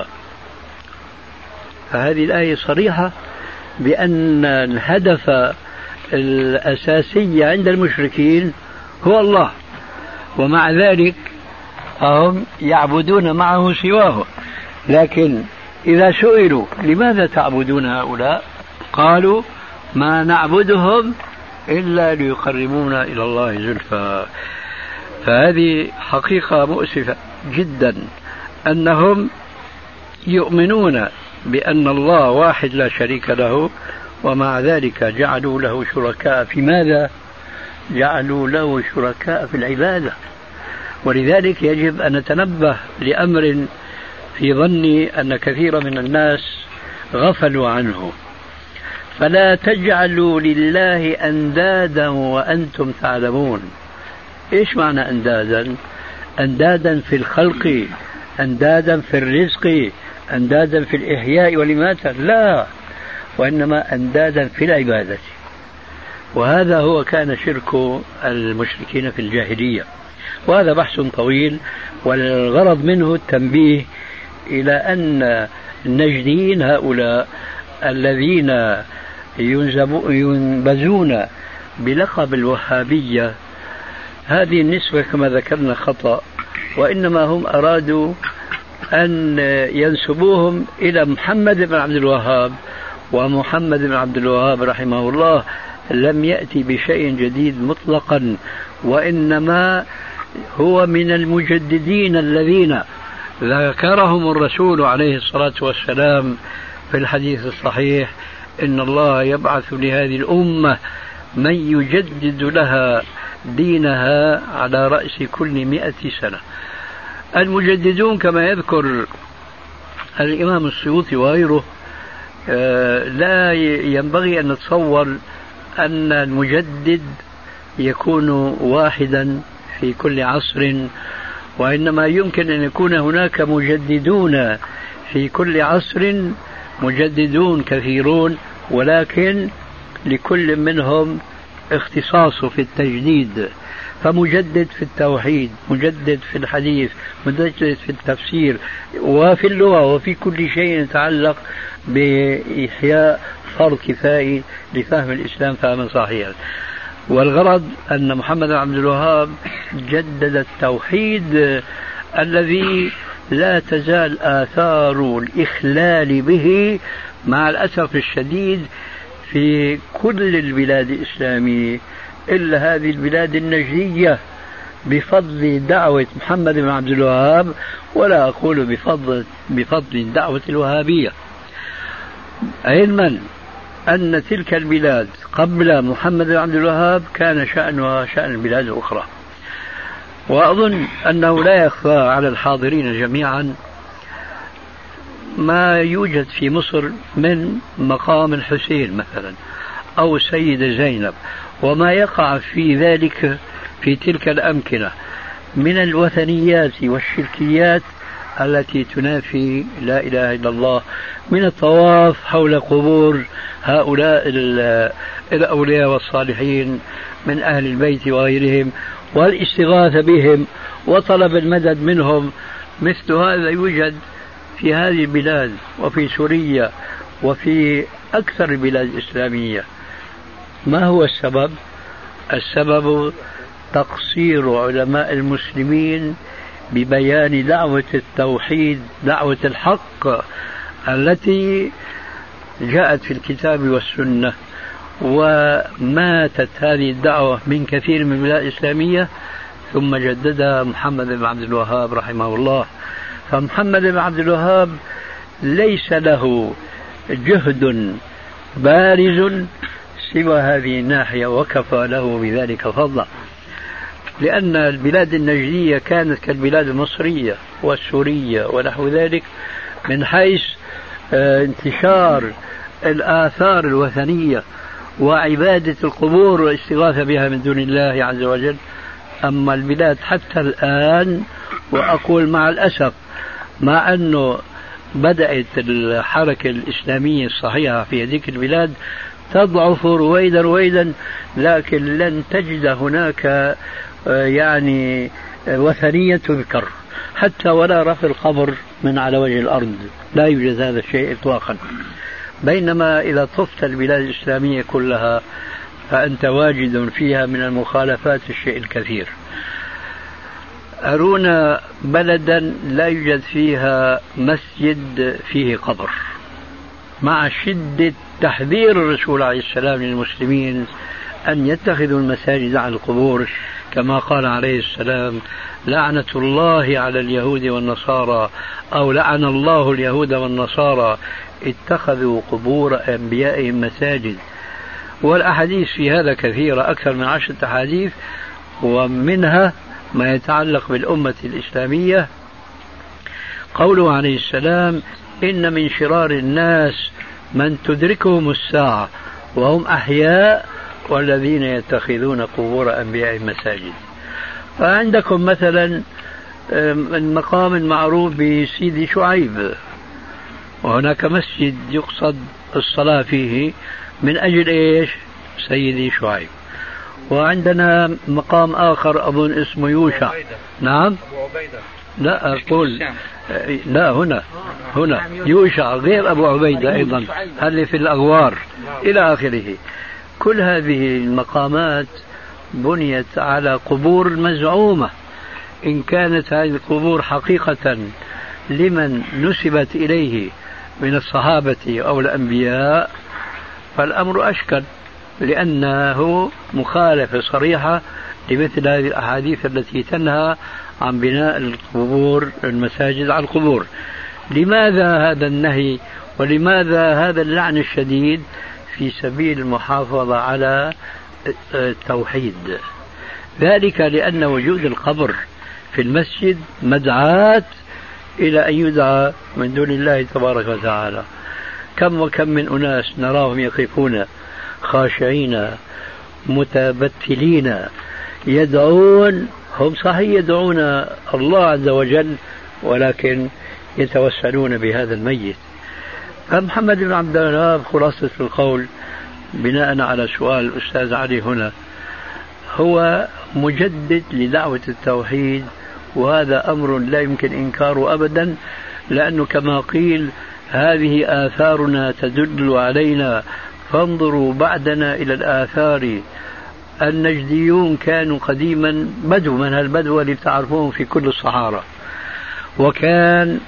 فهذه الآية صريحة بأن الهدف الأساسي عند المشركين هو الله، ومع ذلك هم يعبدون معه سواه. لكن إذا سئلوا: لماذا تعبدون هؤلاء؟ قالوا: ما نعبدهم إلا ليقربونا إلى الله زلفى. فهذه حقيقة مؤسفة جدا، أنهم يؤمنون بأن الله واحد لا شريك له، ومع ذلك جعلوا له شركاء. في ماذا؟ جعلوا له شركاء في العبادة. ولذلك يجب أن نتنبه لأمر في ظني أن كثير من الناس غفلوا عنه: فلا تجعلوا لله أندادا وأنتم تعلمون. إيش معنى أندادا؟ أندادا في الخلق، أندادا في الرزق، أندادا في الإحياء والإماتة؟ لا، وإنما أندادا في العبادة. وهذا هو كان شرك المشركين في الجاهلية، وهذا بحث طويل، والغرض منه التنبيه إلى أن النجديين هؤلاء الذين ينبذون بلقب الوهابية، هذه النسبة كما ذكرنا خطأ، وإنما هم أرادوا أن ينسبوهم إلى محمد بن عبد الوهاب، ومحمد بن عبد الوهاب رحمه الله لم يأتي بشيء جديد مطلقا، وإنما هو من المجددين الذين ذكرهم الرسول عليه الصلاة والسلام في الحديث الصحيح: إن الله يبعث لهذه الأمة من يجدد لها دينها على رأس كل 100 سنة. المجددون كما يذكر الإمام السيوطي وغيره، لا ينبغي أن نتصور أن المجدد يكون واحدا في كل عصر، وإنما يمكن أن يكون هناك مجددون في كل عصر، مجددون كثيرون، ولكن لكل منهم اختصاصه في التجديد. فمجدد في التوحيد، مجدد في الحديث، مجدد في التفسير، وفي اللغة، وفي كل شيء يتعلق بإحياء فرض كفائي لفهم الإسلام فهما صحيحا. والغرض أن محمد عبد الوهاب جدد التوحيد الذي لا تزال آثار الإخلال به مع الأسف الشديد في كل البلاد الإسلامية إلا هذه البلاد النجدية، بفضل دعوة محمد بن عبد الوهاب، ولا أقول بفضل دعوة الوهابية، علما أن تلك البلاد قبل محمد بن عبد الوهاب كان شأنها شأن البلاد الأخرى. وأظن أنه لا يخفى على الحاضرين جميعا ما يوجد في مصر من مقام الحسين مثلا أو السيدة زينب، وما يقع في ذلك في تلك الأمكنة من الوثنيات والشركيات التي تنافي لا إله إلا الله، من الطواف حول قبور هؤلاء الأولياء والصالحين من أهل البيت وغيرهم، والاستغاثة بهم وطلب المدد منهم. مثل هذا يوجد في هذه البلاد وفي سوريا وفي أكثر البلاد الإسلامية. ما هو السبب؟ السبب تقصير علماء المسلمين ببيان دعوة التوحيد، دعوة الحق التي جاءت في الكتاب والسنة. وماتت هذه الدعوة من كثير من البلاد الإسلامية، ثم جددها محمد بن عبد الوهاب رحمه الله. فمحمد بن عبد الوهاب ليس له جهد بارز سوى هذه الناحية، وكفى له بذلك فضلا، لأن البلاد النجدية كانت كالبلاد المصرية والسورية ونحو ذلك من حيث انتشار الآثار الوثنية وعبادة القبور والاستغاثة بها من دون الله عز وجل. أما البلاد حتى الآن، وأقول مع الأسف، مع أنه بدأت الحركة الإسلامية الصحيحة في هذه البلاد تضعف رويدا رويدا، لكن لن تجد هناك يعني وثنية تذكر حتى ولا رفع القبر من على وجه الأرض، لا يوجد هذا الشيء إطلاقا. بينما إذا طفت البلاد الإسلامية كلها فأنت واجد فيها من المخالفات الشيء الكثير. أرونا بلدا لا يوجد فيها مسجد فيه قبر، مع شدة تحذير الرسول عليه السلام للمسلمين أن يتخذوا المساجد عن القبور، كما قال عليه السلام: لعنة الله على اليهود والنصارى، أو لعن الله اليهود والنصارى اتخذوا قبور أنبيائهم مساجد. والأحاديث في هذا كثيرة، أكثر من 10 أحاديث، ومنها ما يتعلق بالأمة الإسلامية قوله عليه السلام: إن من شرار الناس من تدركهم الساعة وهم أحياء والذين يتخذون قبور أنبيائهم مساجد. فعندكم مثلا المقام المعروف بسيدي شعيب، وهناك مسجد يقصد الصلاة فيه من أجل إيش؟ سيدي شعيب. وعندنا مقام آخر أظن اسمه يوشع. نعم؟ لا أقول لا، هنا يوشع غير أبو عبيدة أيضا، هل في الأغوار إلى آخره. كل هذه المقامات بنيت على قبور مزعومة. إن كانت هذه القبور حقيقة لمن نسبت إليه من الصحابة أو الأنبياء فالأمر أشكل، لأنه مخالفة صريحة لمثل هذه الأحاديث التي تنهى عن بناء القبور المساجد على القبور. لماذا هذا النهي ولماذا هذا اللعن الشديد؟ في سبيل المحافظة على التوحيد. ذلك لأن وجود القبر في المسجد مدعاة إلى أن يدعى من دون الله تبارك وتعالى. كم وكم من أناس نراهم يقفون خاشعين متبتلين يدعون، هم صحيح يدعون الله عز وجل ولكن يتوسلون بهذا الميت. فمحمد بن عبد الوهاب خلاصة القول بناء على سؤال الأستاذ علي هنا هو مجدد لدعوة التوحيد، وهذا أمر لا يمكن إنكاره أبدا، لأنه كما قيل: هذه آثارنا تدل علينا فانظروا بعدنا إلى الآثار. النجديون كانوا قديما بدو من هالبدو اللي بتعرفوهم في كل الصحارى، وكان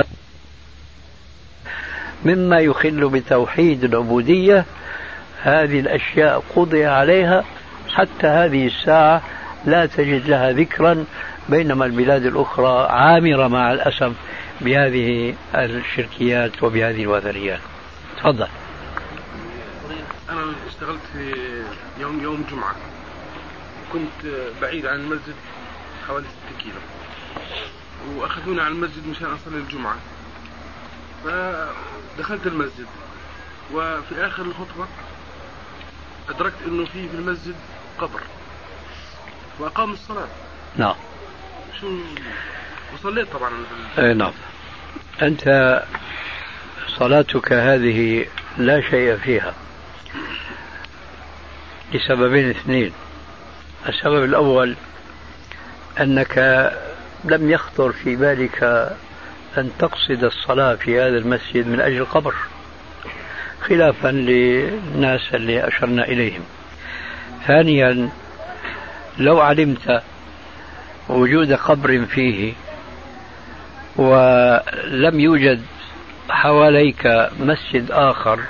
مما يخل بتوحيد العبودية هذه الأشياء قضي عليها، حتى هذه الساعة لا تجد لها ذكرا، بينما البلاد الأخرى عامرة مع الأسف بهذه الشركيات وبهذه الوثنيات. تفضل. أنا اشتغلت في يوم جمعة، كنت بعيد عن المسجد حوالي 6 كيلو، وأخذونا على المسجد مشان أصلي الجمعة. فدخلت المسجد، وفي آخر الخطبة أدركت إنه في المسجد قبر، وأقام الصلاة. نعم. وصليت طبعا. نعم. أنت صلاتك هذه لا شيء فيها لسببين اثنين. السبب الأول أنك لم يخطر في بالك أن تقصد الصلاة في هذا المسجد من أجل القبر، خلافا للناس اللي أشرنا إليهم. ثانيا، لو علمت وجود قبر فيه ولم يوجد حواليك مسجد آخر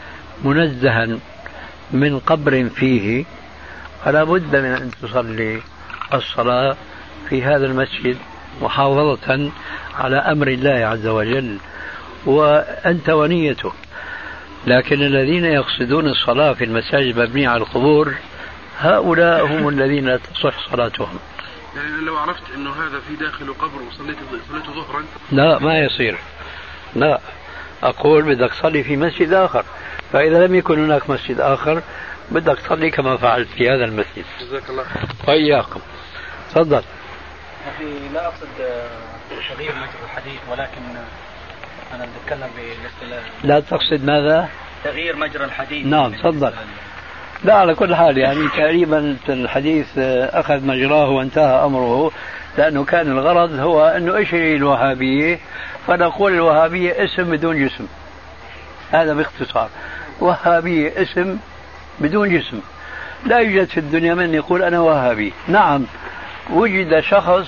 منزها من قبر فيه، فلا بد من أن تصلي الصلاة في هذا المسجد محافظة على أمر الله عز وجل وأنت ونيتك. لكن الذين يقصدون الصلاة في المساجد مبنية على القبور هؤلاء هم الذين لا تصح صلاتهم. يعني لو عرفت أنه هذا في داخله قبر وصليته ظهرا؟ لا، ما يصير. لا، أقول بدك تصلي في مسجد آخر، فإذا لم يكن هناك مسجد آخر بدك تصلي كما فعلت في هذا المسجد. جزاك الله خير. وإياكم. تفضل. لا أقصد تغيير مجرى الحديث، ولكن أنا بتكلم بالاصطلاح. لا تقصد ماذا؟ تغيير مجرى الحديث. نعم، تفضل. لا، على كل حال يعني تقريبا الحديث أخذ مجراه وانتهى أمره، لأنه كان الغرض هو أنه إيش هي الوهابية، فنقول الوهابية اسم بدون جسم. هذا باختصار، وهابية اسم بدون جسم. لا يوجد في الدنيا من يقول أنا وهابي. نعم، وجد شخص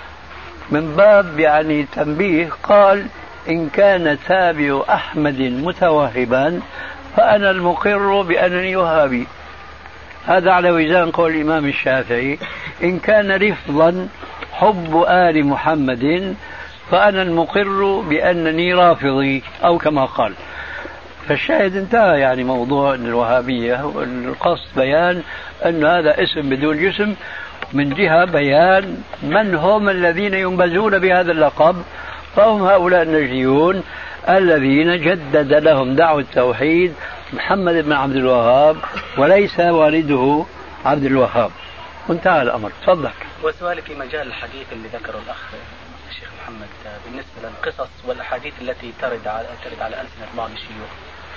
من باب يعني تنبيه قال إن كان تابع أحمد متوهبا فأنا المقر بأنني وهابي. هذا على وزان قول الإمام الشافعي إن كان رفضا حب آل محمد فأنا المقر بأنني رافضي، أو كما قال. فالشاهد انتهى يعني موضوع الوهابية، والقصد بيان أن هذا اسم بدون جسم، من جهة بيان من هم الذين ينبذون بهذا اللقب، فهم هؤلاء النجديون الذين جدد لهم دعوة التوحيد محمد بن عبد الوهاب وليس والده عبد الوهاب. وانتهى الأمر. تفضل. وسؤالي في مجال الحديث اللي ذكره الأخ الشيخ محمد بالنسبة للقصص والأحاديث التي ترد على ألسنة بعض الشيوخ،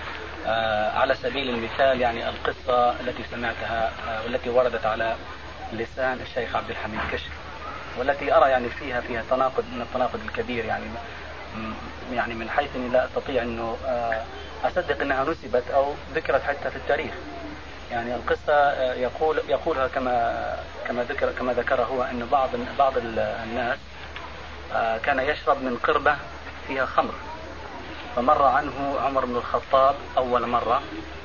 على سبيل المثال يعني القصة التي سمعتها والتي وردت على لسان الشيخ عبد الحميد كشك، والتي أرى يعني فيها تناقض من التناقض الكبير، يعني من حيث أني لا أستطيع أنه أصدق أنها نسبت أو ذكرت حتى في التاريخ. يعني القصة يقولها كما ذكر هو أن بعض الناس كان يشرب من قربة فيها خمر، فمر عنه عمر بن الخطاب أول مرة،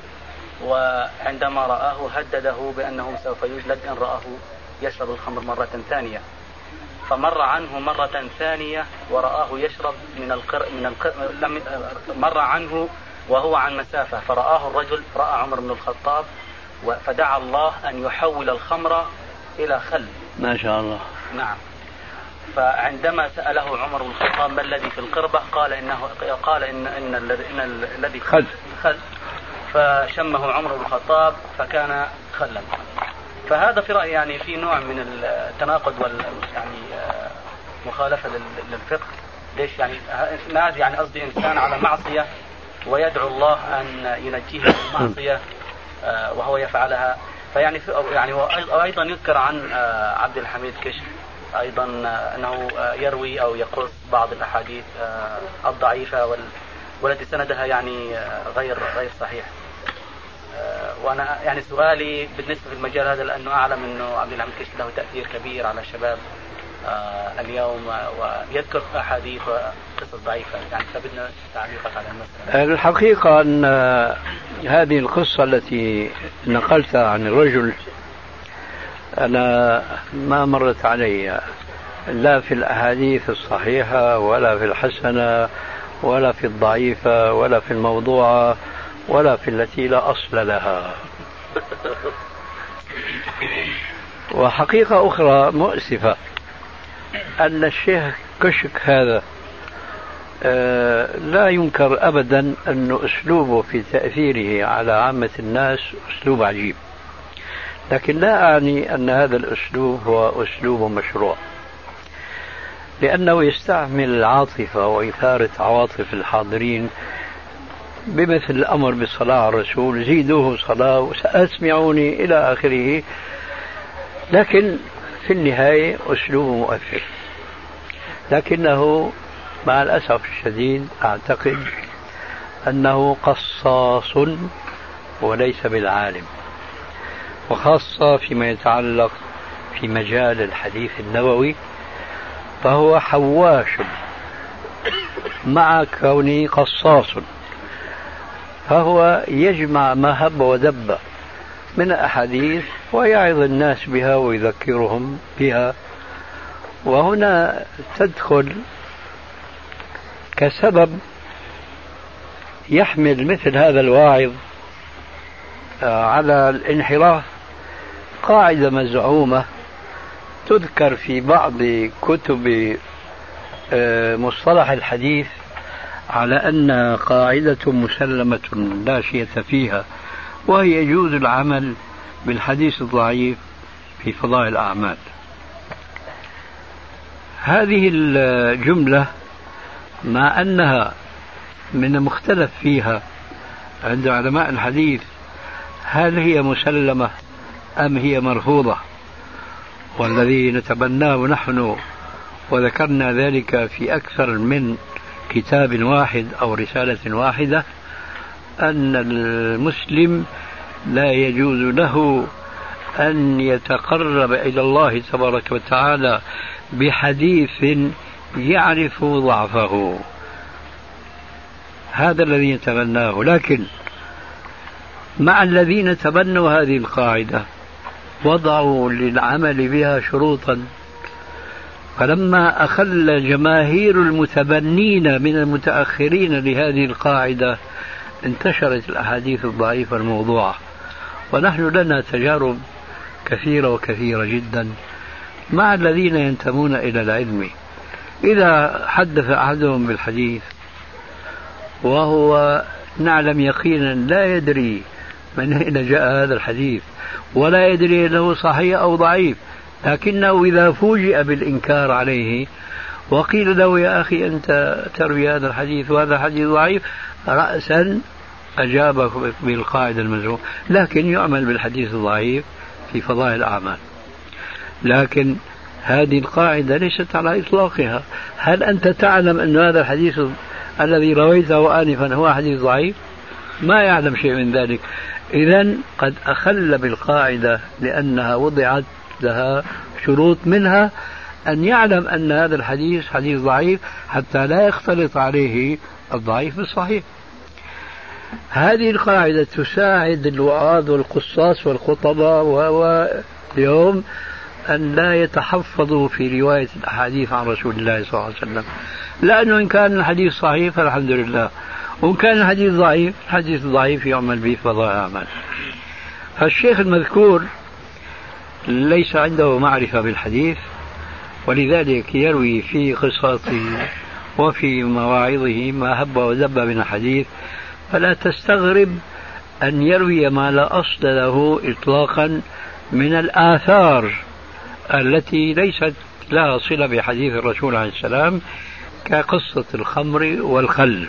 وعندما رآه هدده بأنه سوف يجلد إن رآه يشرب الخمر مرة ثانية. فمر عنه مرة ثانية ورآه يشرب مر عنه وهو عن مسافة، فرآه الرجل، رأى عمر بن الخطاب، فدعا الله أن يحول الخمر إلى خل. ما شاء الله. نعم. فعندما سأله عمر بن الخطاب ما الذي في القربة قال إن الذي خل. فشمه عمر بن الخطاب فكان خلا. فهذا في رأيي يعني في نوع من التناقض يعني مخالفة للفقه. ليش يعني قصدي إنسان على معصية ويدعو الله أن ينجيه من المعصية وهو يفعلها. فيعني وأيضا يذكر عن عبد الحميد كشك أيضا أنه يروي أو يقص بعض الأحاديث الضعيفة والتي سندها يعني غير صحيح. وأنا يعني سؤالي بالنسبة في المجال هذا، لأنه أعلم أنه عبد الحميد كشك له تأثير كبير على الشباب اليوم، ويذكر أحاديث وقصص ضعيفة، يعني فبدنا تعليقك على المسألة. الحقيقة أن هذه القصة التي نقلتها عن الرجل أنا ما مرت علي لا في الأحاديث الصحيحة ولا في الحسنة ولا في الضعيفة ولا في الموضوعة ولا في التي لا أصل لها. وحقيقة أخرى مؤسفة أن الشيخ كشك هذا لا ينكر أبدا أن أسلوبه في تأثيره على عامة الناس أسلوب عجيب، لكن لا أعني أن هذا الأسلوب هو أسلوب مشروع، لأنه يستعمل العاطفة وإثارة عواطف الحاضرين بمثل الأمر بالصلاة على الرسول، زيدوه صلاة وسأسمعوني إلى آخره. لكن في النهاية أسلوب مؤثر، لكنه مع الأسف الشديد أعتقد أنه قصاص وليس بالعالم، وخاصة فيما يتعلق في مجال الحديث النبوي، فهو حواش مع كونه قصاص، فهو يجمع ما هب ودب من الأحاديث ويعظ الناس بها ويذكرهم بها. وهنا تدخل كسبب يحمل مثل هذا الواعظ على الانحراف قاعدة مزعومة تذكر في بعض كتب مصطلح الحديث على أن قاعدة مسلمة لا شيء فيها، وهي يجوز العمل بالحديث الضعيف في فضائل الأعمال. هذه الجملة مع أنها من مختلف فيها عند علماء الحديث هل هي مسلمة أم هي مرفوضة، والذي نتبناه نحن وذكرنا ذلك في أكثر من كتاب واحد أو رسالة واحدة أن المسلم لا يجوز له أن يتقرب إلى الله تبارك وتعالى بحديث يعرف ضعفه. هذا الذي نتبناه. لكن مع الذين تبنوا هذه القاعدة وضعوا للعمل بها شروطا، فلما أخل جماهير المتبنين من المتأخرين لهذه القاعدة انتشرت الأحاديث الضعيفة الموضوعة. ونحن لنا تجارب كثيرة وكثيرة جدا مع الذين ينتمون إلى العلم. إذا حدث أحدهم بالحديث وهو نعلم يقينا لا يدري من أين جاء هذا الحديث ولا يدري أنه صحيح أو ضعيف، لكنه إذا فوجئ بالإنكار عليه وقيل له يا أخي أنت تروي هذا الحديث وهذا حديث ضعيف، رأسا أجابه بالقاعدة المزعومة، لكن يعمل بالحديث الضعيف في فضائل الأعمال. لكن هذه القاعدة ليست على إطلاقها. هل أنت تعلم أن هذا الحديث الذي رويته آنفا هو حديث ضعيف؟ ما يعلم شيء من ذلك. إذن قد أخل بالقاعدة لأنها وضعت لها شروط، منها أن يعلم أن هذا الحديث حديث ضعيف حتى لا يختلط عليه الضعيف بالصحيح. هذه القاعدة تساعد الوعاظ والقصاص والخطباء واليوم أن لا يتحفظوا في رواية الأحاديث عن رسول الله صلى الله عليه وسلم، لأنه إن كان الحديث صحيح فالحمد لله، وإن كان الحديث ضعيف الحديث الضعيف يعمل به فضائل الأعمال. فالشيخ المذكور ليس عنده معرفة بالحديث، ولذلك يروي في قصصه وفي مواعظه ما هب ودب من الحديث، فلا تستغرب أن يروي ما لا أصل له إطلاقا من الآثار التي ليست لها صلة بحديث الرسول عليه السلام، كقصة الخمر والخل.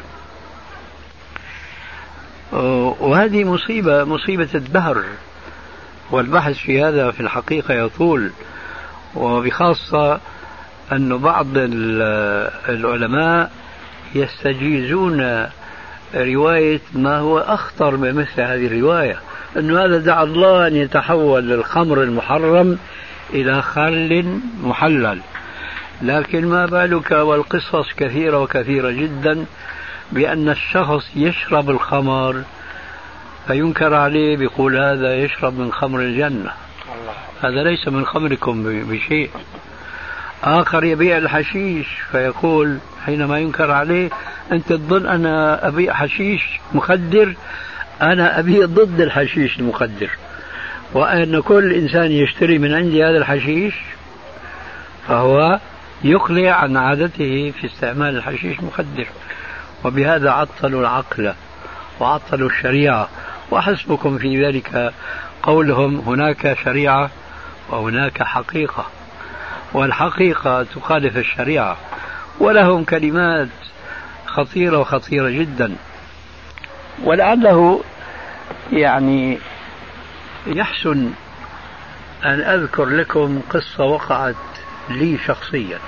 وهذه مصيبة الدهر، والبحث في هذا في الحقيقة يطول، وبخاصة أن بعض العلماء يستجيزون رواية ما هو أخطر من مثل هذه الرواية، أن هذا دعا الله أن يتحول الخمر المحرم إلى خل محلل. لكن ما بالك والقصص كثيرة وكثيرة جدا بأن الشخص يشرب الخمر فينكر عليه، بيقول هذا يشرب من خمر الجنة، هذا ليس من خمركم بشيء. آخر يبيع الحشيش فيقول حينما ينكر عليه أنت تظن أنا أبيع حشيش مخدر، أنا أبيع ضد الحشيش المخدر، وأن كل إنسان يشتري من عندي هذا الحشيش فهو يقلع عن عادته في استعمال الحشيش مخدر، وبهذا عطلوا العقل وعطلوا الشريعة. وحسبكم في ذلك قولهم هناك شريعة وهناك حقيقة، والحقيقة تخالف الشريعة، ولهم كلمات خطيرة وخطيرة جدا. ولعله يعني يحسن أن أذكر لكم قصة وقعت لي شخصيا.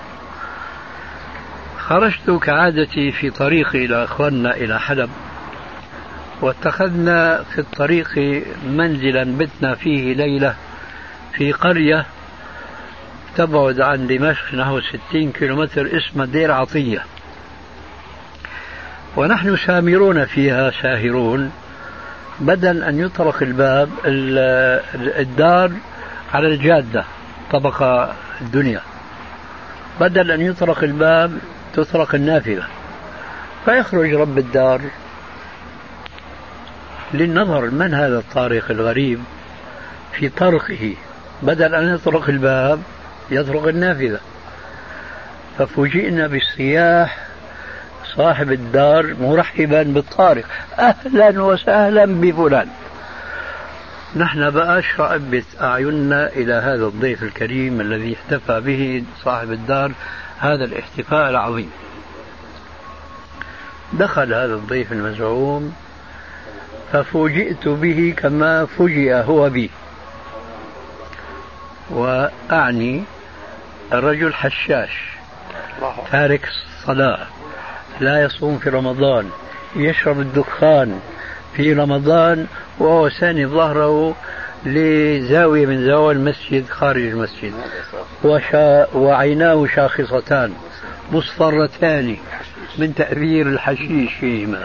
خرجت كعادتي في طريقي إلى أخواننا إلى حلب، واتخذنا في الطريق منزلا بتنا فيه ليلة في قرية تبعد عن دمشق نحو 60 كيلومتر اسمها دير عطية، ونحن سامرون فيها ساهرون. بدل أن يطرق الباب الدار على الجادة طبقة الدنيا، بدل أن يطرق الباب تطرق النافذة، فيخرج رب الدار للنظر من هذا الطارق الغريب في طرقه، بدل أن يطرق الباب يطرق النافذة. ففوجئنا بالصياح صاحب الدار مرحبا بالطارق، أهلا وسهلا بفلان. نحن بقى شرأبت أعيننا إلى هذا الضيف الكريم الذي احتفى به صاحب الدار هذا الاحتفاء العظيم. دخل هذا الضيف المزعوم ففوجئت به كما فوجئ هو بي، وأعني الرجل حشاش تارك الصلاة، لا يصوم في رمضان، يشرب الدخان في رمضان، وهو ساند ظهره لزاوية من زوايا المسجد خارج المسجد، وعيناه شاخصتان مصفرتان من تأثير الحشيش فيهما.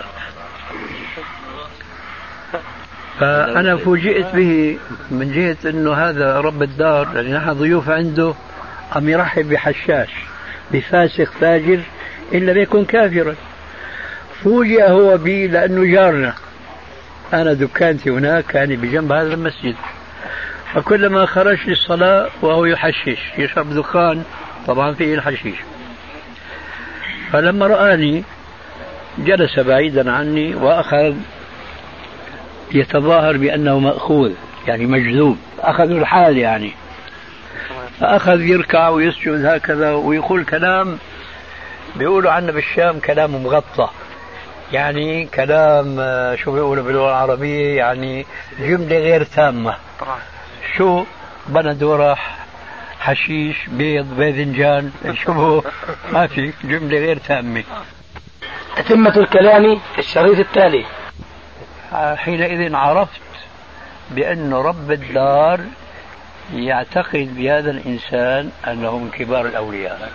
فأنا فوجئت به من جهة أنه هذا رب الدار، لأن نحن ضيوف عنده، أم يرحب بحشاش بفاسق فاجر إن لم يكن كافرا. فوجئ هو بي لأنه جارنا، أنا دكانتي هناك كان بجنب هذا المسجد، فكلما خرج للصلاة وهو يحشش يشرب دخان طبعا فيه الحشيش. فلما رآني جلس بعيدا عني وأخذ يتظاهر بأنه مأخوذ يعني مجذوب، أخذوا الحال يعني، فأخذ يركع ويسجد هكذا ويقول كلام بيقولوا عنا بالشام كلام مغطى، يعني كلام شو بيقولوا باللغة العربية يعني جملة غير تامة. شو بندورة حشيش بيض باذنجان شو ما في، جملة غير تامة. تتمة الكلام في الشريط التالي. حينئذ عرفت بأن رب الدار يعتقد بهذا الإنسان أنه من كبار الأولياء.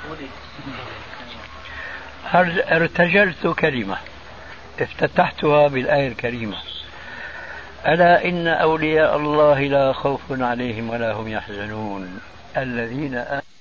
ارتجلت كلمة افتتحتها بالآية الكريمة: ألا إن أولياء الله لا خوف عليهم ولا هم يحزنون الذين